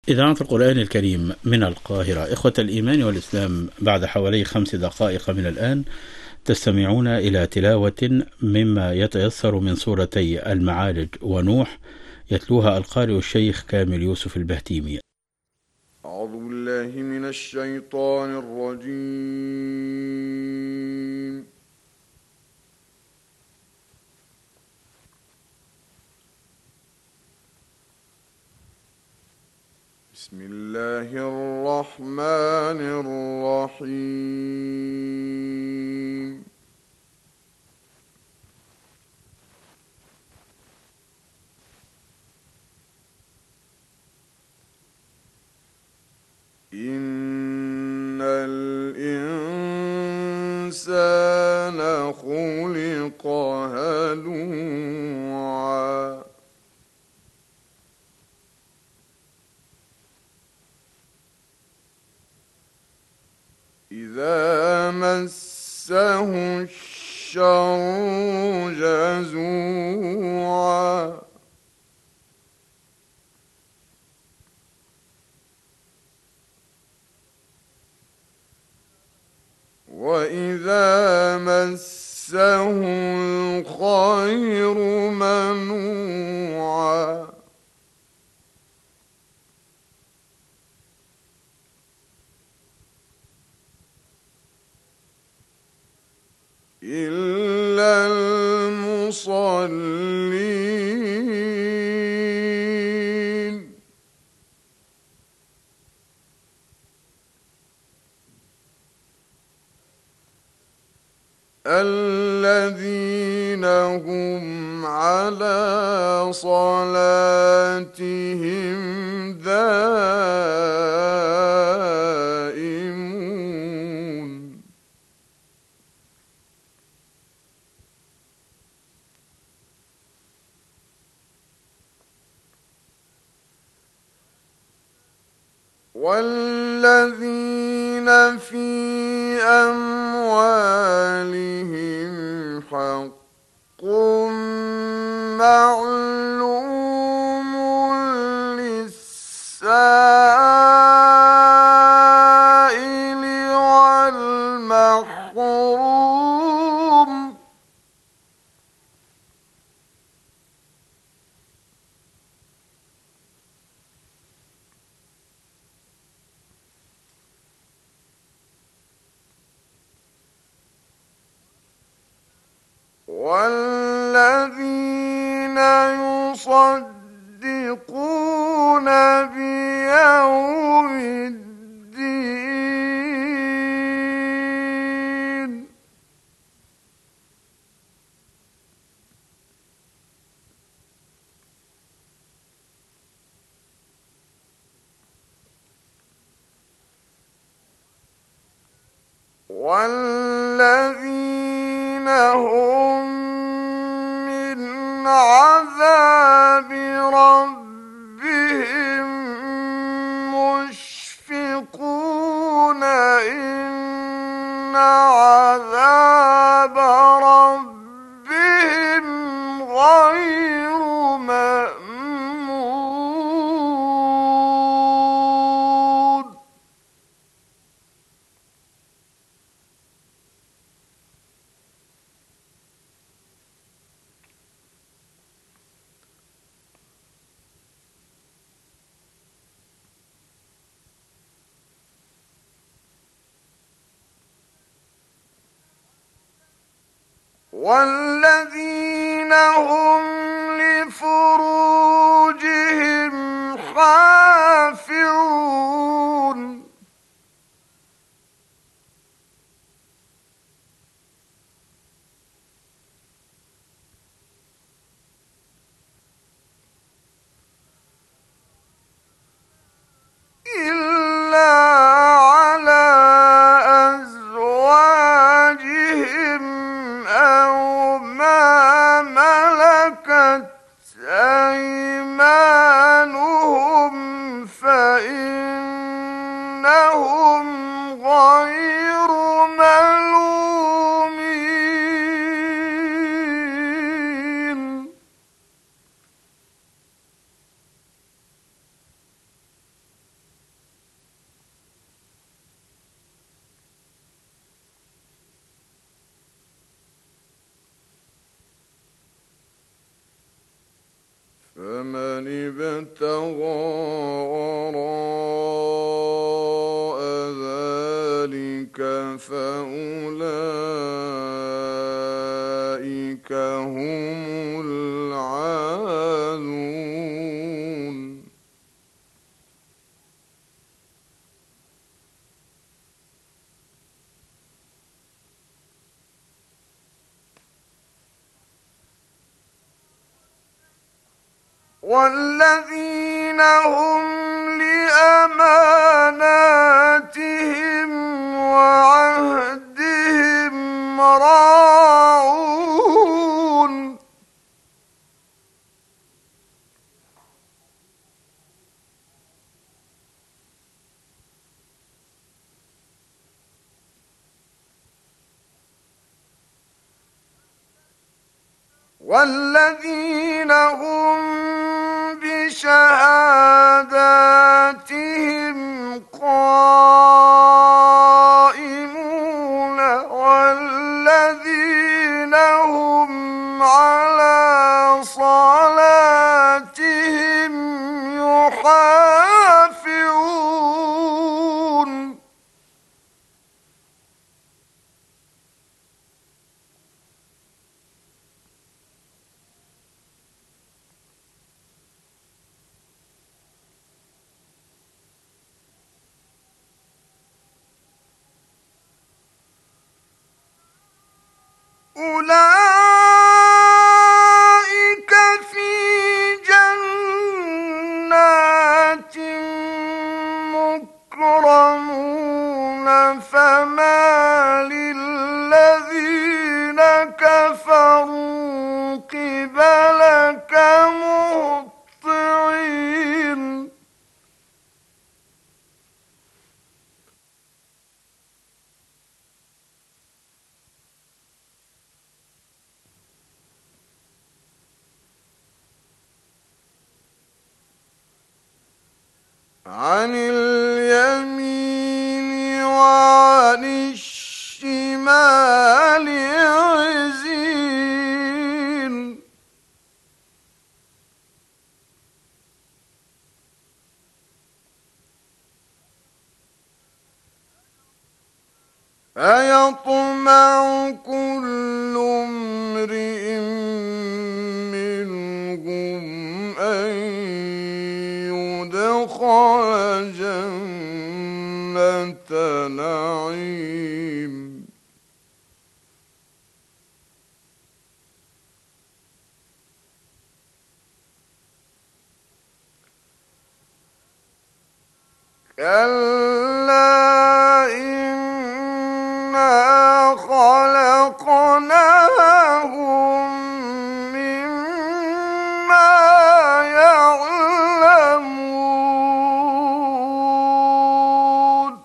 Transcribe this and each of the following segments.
إذاعة القرآن الكريم من القاهرة. إخوة الإيمان والإسلام، بعد حوالي 5 دقائق من الآن تستمعون إلى تلاوة مما يتيسر من سورتي المعارج ونوح، يتلوها القارئ الشيخ كامل يوسف البهتيمي. أعوذ بالله من الشيطان الرجيم. بسم الله الرحمن الرحيم. إن الإنسان خلق هلوعا. إذا مسه الشر جزوعا. وإذا مسه الخير منوعا. إلا المصلين الذين هم على صلاتهم دائمون. والذين في أموالهم حق معلوم للسائل والمحروم. والذين يصدقون بيوم الدين. والذين هم من عذاب ربهم مشفقون. إن عذاب ربهم غير مأمون. والذين هم لفروجهم حافظون. إلا على أزواجهم أو ما ملكت أيمانهم فإنهم غير ملومين. ابتغى وراء ذلك فأولئك هم العادون والذين هم لأماناتهم وعهدهم راعون والذين هم بشهاداتهم قائمون والذين هم على صلاتهم يحافظون أولئك في جنات مكرمون فما للذين كفروا قبلك مهطعين عن اليمين وعن الشمال عزين أيطمع كل امرئ منهم أن يدخل جنة نعيم كلا إنا خلقناهم مما يعلمون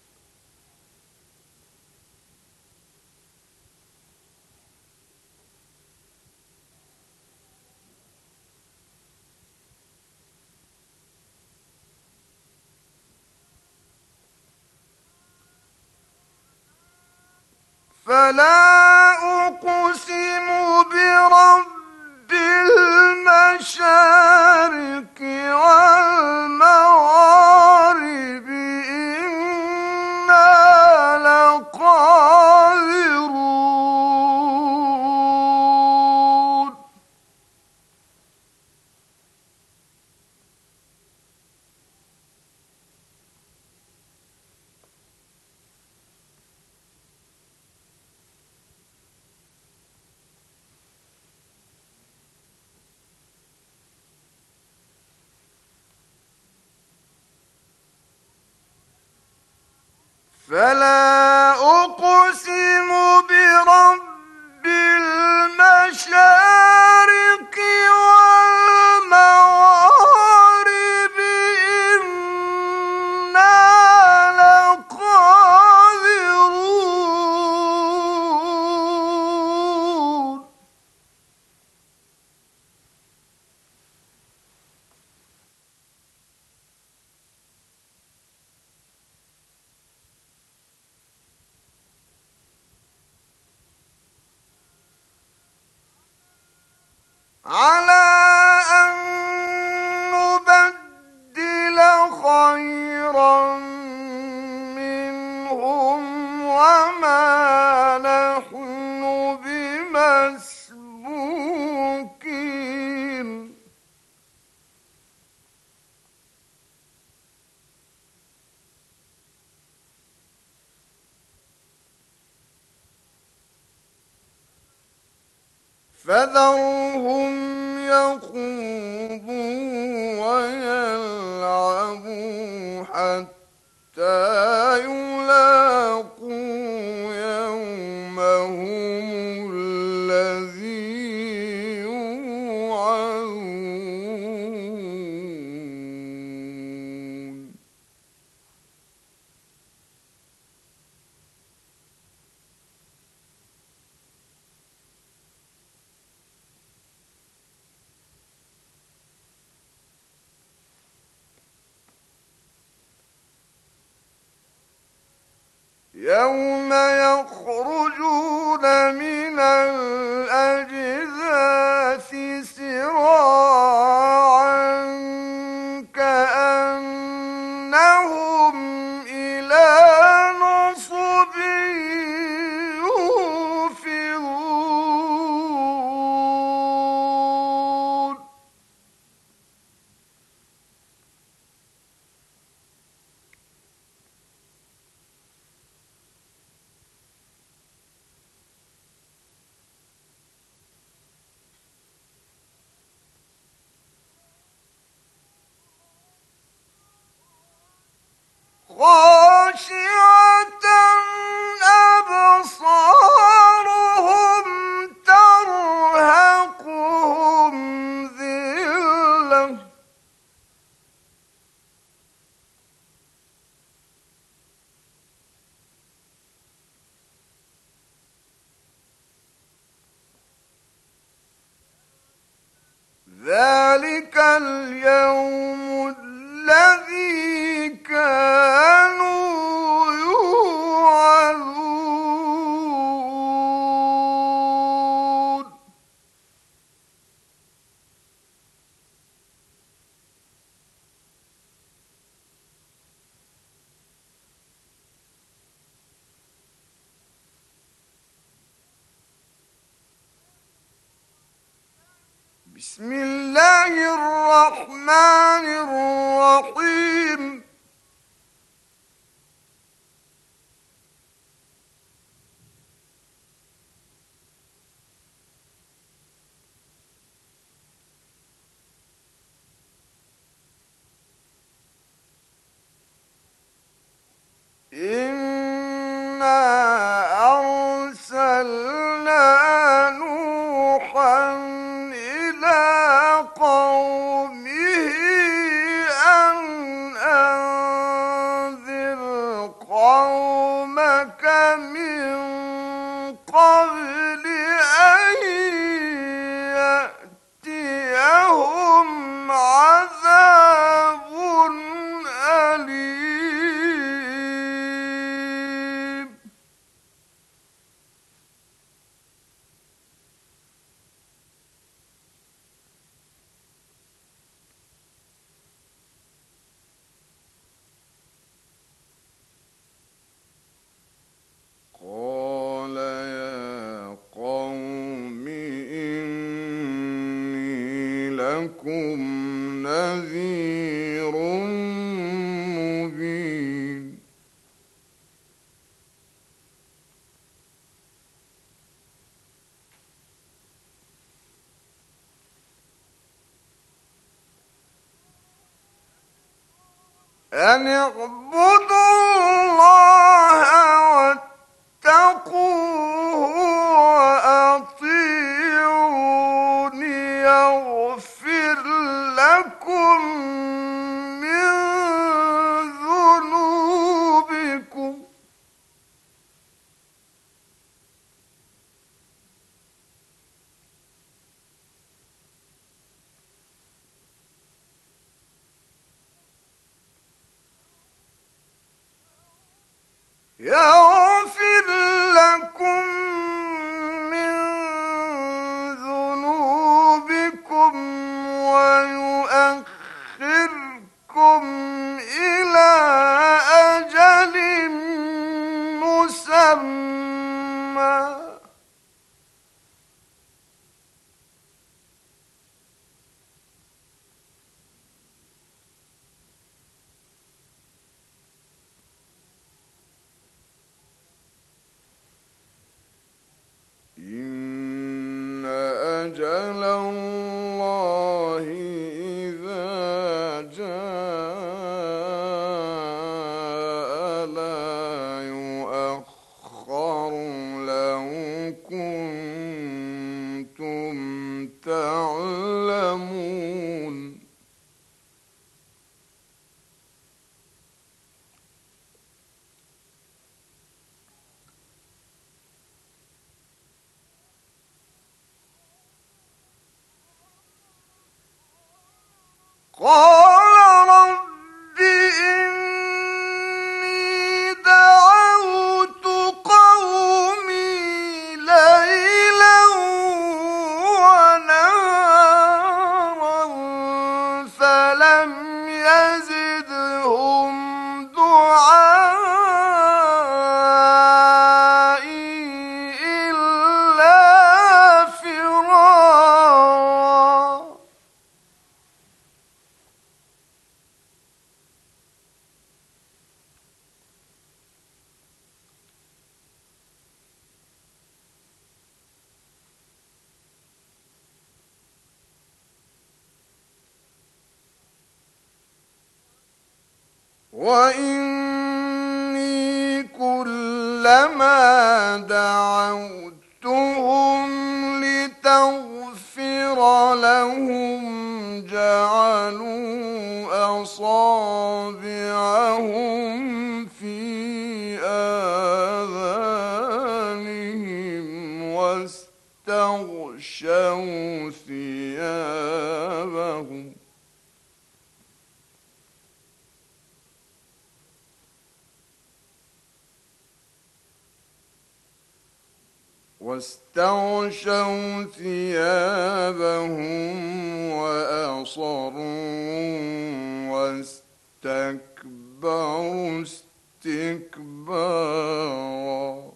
فلا أقسم برب المشارق والمغارب إنا لقادرون فلا أقسم برب المشارق والمغارب إنا لقادرون على أن خيرا منهم وما نحن بمسبوقين فذرهم يخوضوا ويلعبوا حتى يلاقوا يومهم الذي يوعدون يوم يخرجون من الأجداث سراعا كأنهم إلى نصب يوفضون خاشعة أبصارهم ترهقهم ذلة ذلك اليوم الذي كانوا يوعدون بسم الله الرحمن الرحيم إنا أرسلنا نوحا إلى قومه أن أنذر قومك من قبل أن يأتيهم عذاب أليم قال يا قوم إني لكم نذير مبين أن اعبدوا الله واتقوه وأطيعون يغفر لكم من ذنوبكم يغفر لكم من ذنوبكم ويؤخركم إلى قال رب إني دعوت قومي ليلا ونهارا فلم يزدهم دعائي إلا فرارا. وإني كلما دعوتهم لتغفر لهم جعلوا أصابعهم في آذانهم واستغشوا ثيابهم وأصروا واستكبروا استكبارا.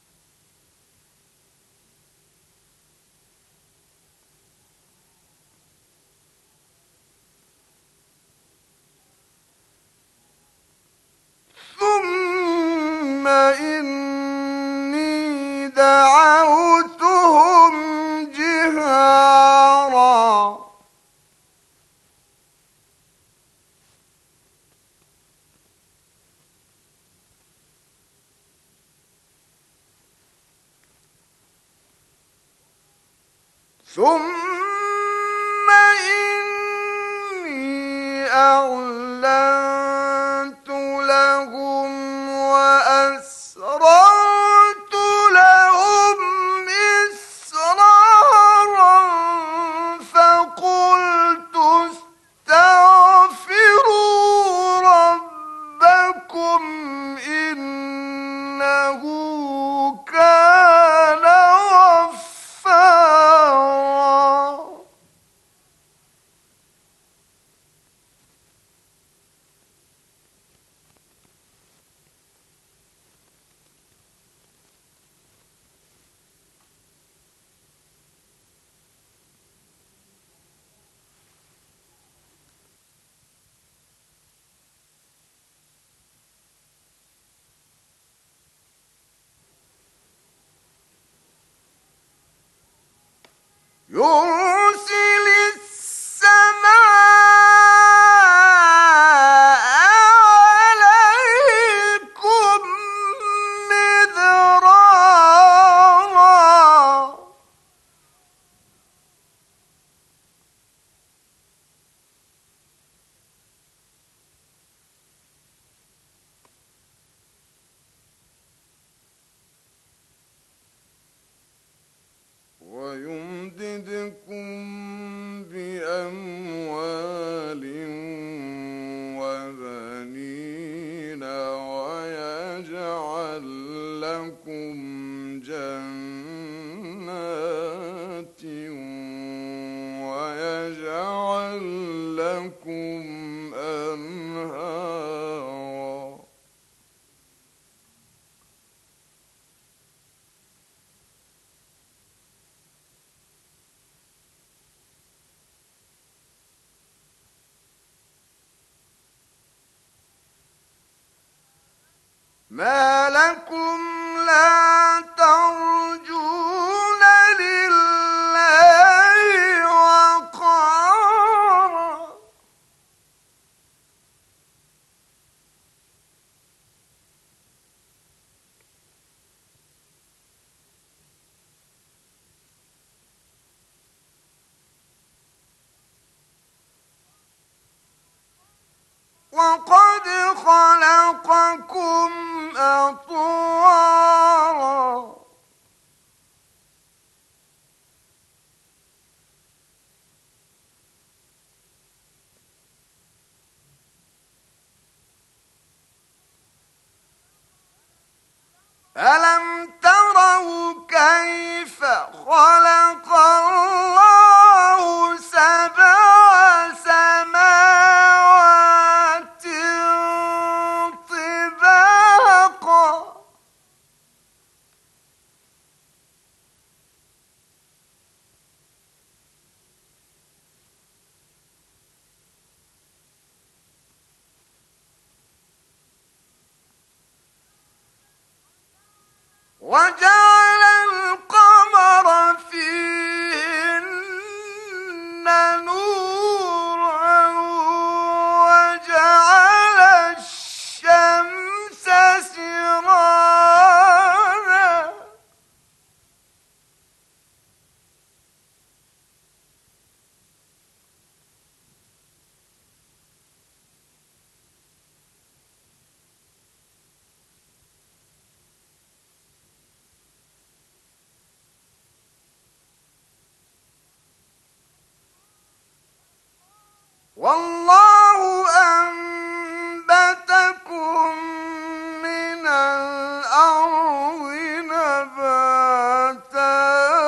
ثم إني دعوتهم جهارا ثم إني أعلنت لهم وأسررت لهم إسرارا فقلت استغفروا ربكم إنه كان غفارا. يرسل السماء عليكم مدرارا ويمددكم بأموال وبنين ويجعل لكم جنات ويجعل لكم أنهارا. ما لكم لا ترجون لله وقارا. وقد خلقكم أطوارا ألم تروا كيف خلق الله سبع سماوات طباقا وجعل القمر فيهن نورا وجعل الشمس سراجا والله أنبتكم من الأرض نباتا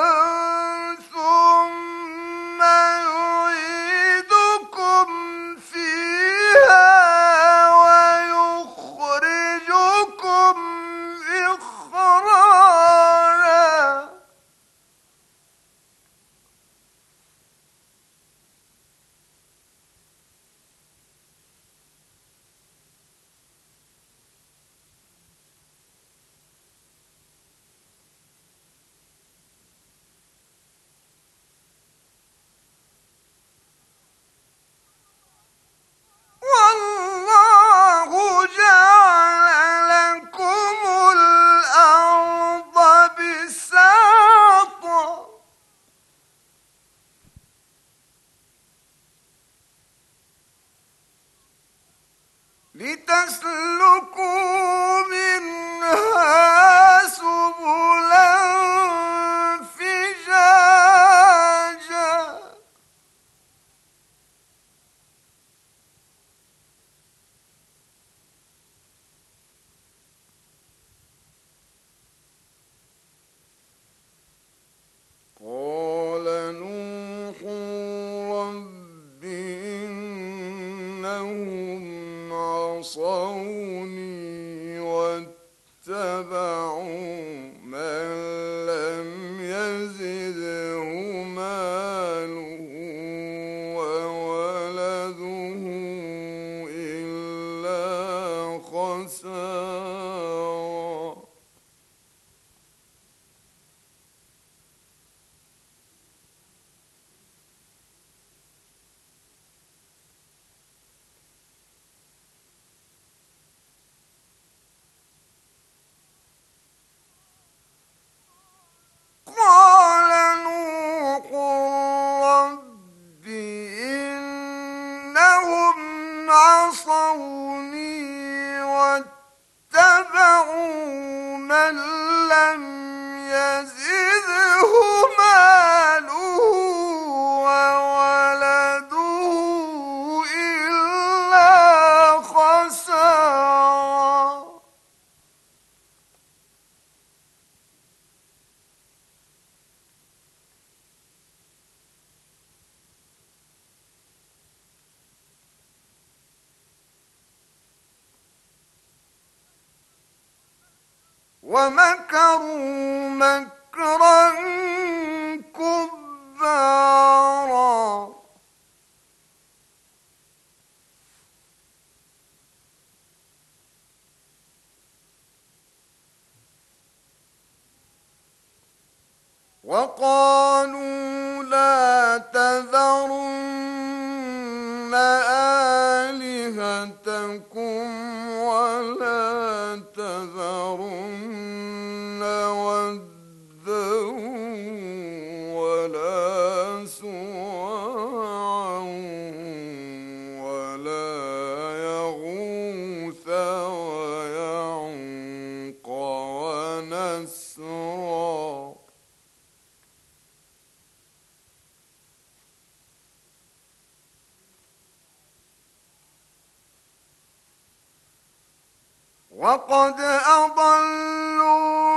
ثم يعيدكم فيها ويخرجكم إخراجا والله جعل لكم الأرض بساطا لتسلكوا منها سبلا فجاجا قال نوح رب إنهم عصوني واتبعوا من لم يزده ماله وولده إلا خسارا قال نوح رب إنهم عصوني واتبعوا من لم يزده ماله وولده إلا خسارا ومكروا مكرا كبارا وقالوا لا تذرن آلهتكم ولا تذرن ودا ولا سواعا ولا يغوث ويعوق ونسرا وقد أضلوا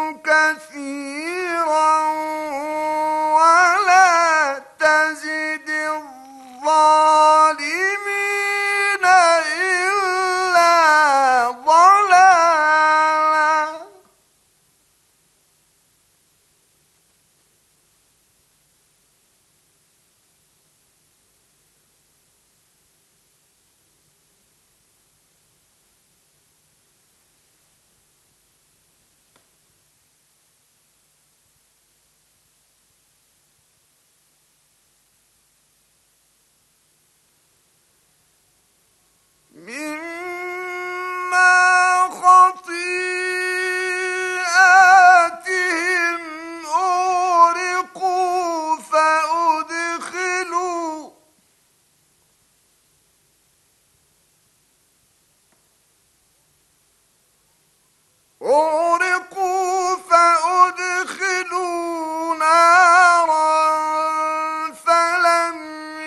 أغرقوا فأدخلوا نارا فلم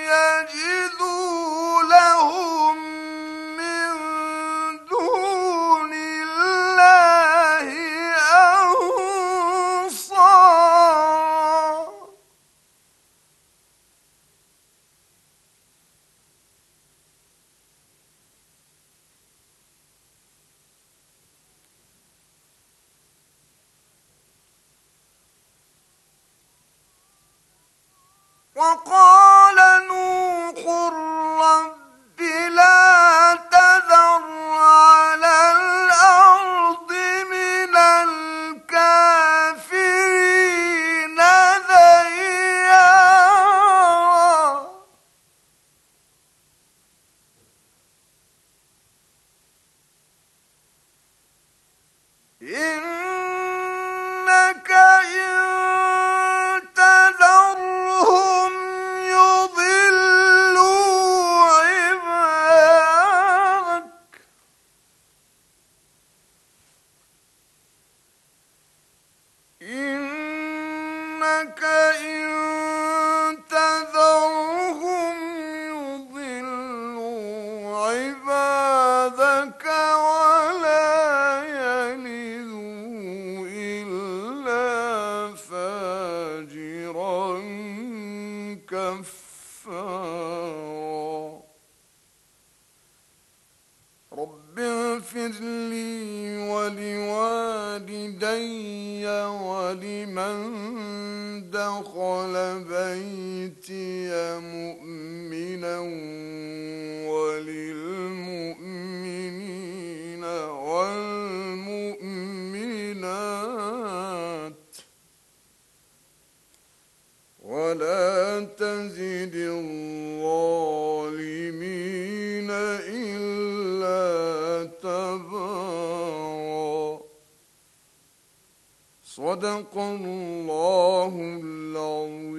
يجدوا لهم من دون الله أنصارا وقال نوح رب لا تذر على الأرض من الكافرين ديارا إنك إن تذرهم يضلوا عبادك إنك إن تذرهم يضلوا عبادك ولا يلدوا إلا فاجرا كفارا رب اغفر لي ولوالدي ولمن دخل بيتي مؤمنا وللمؤمنين والمؤمنات ولا تزد الظالمين إلا تبارا صدق الله العظيم.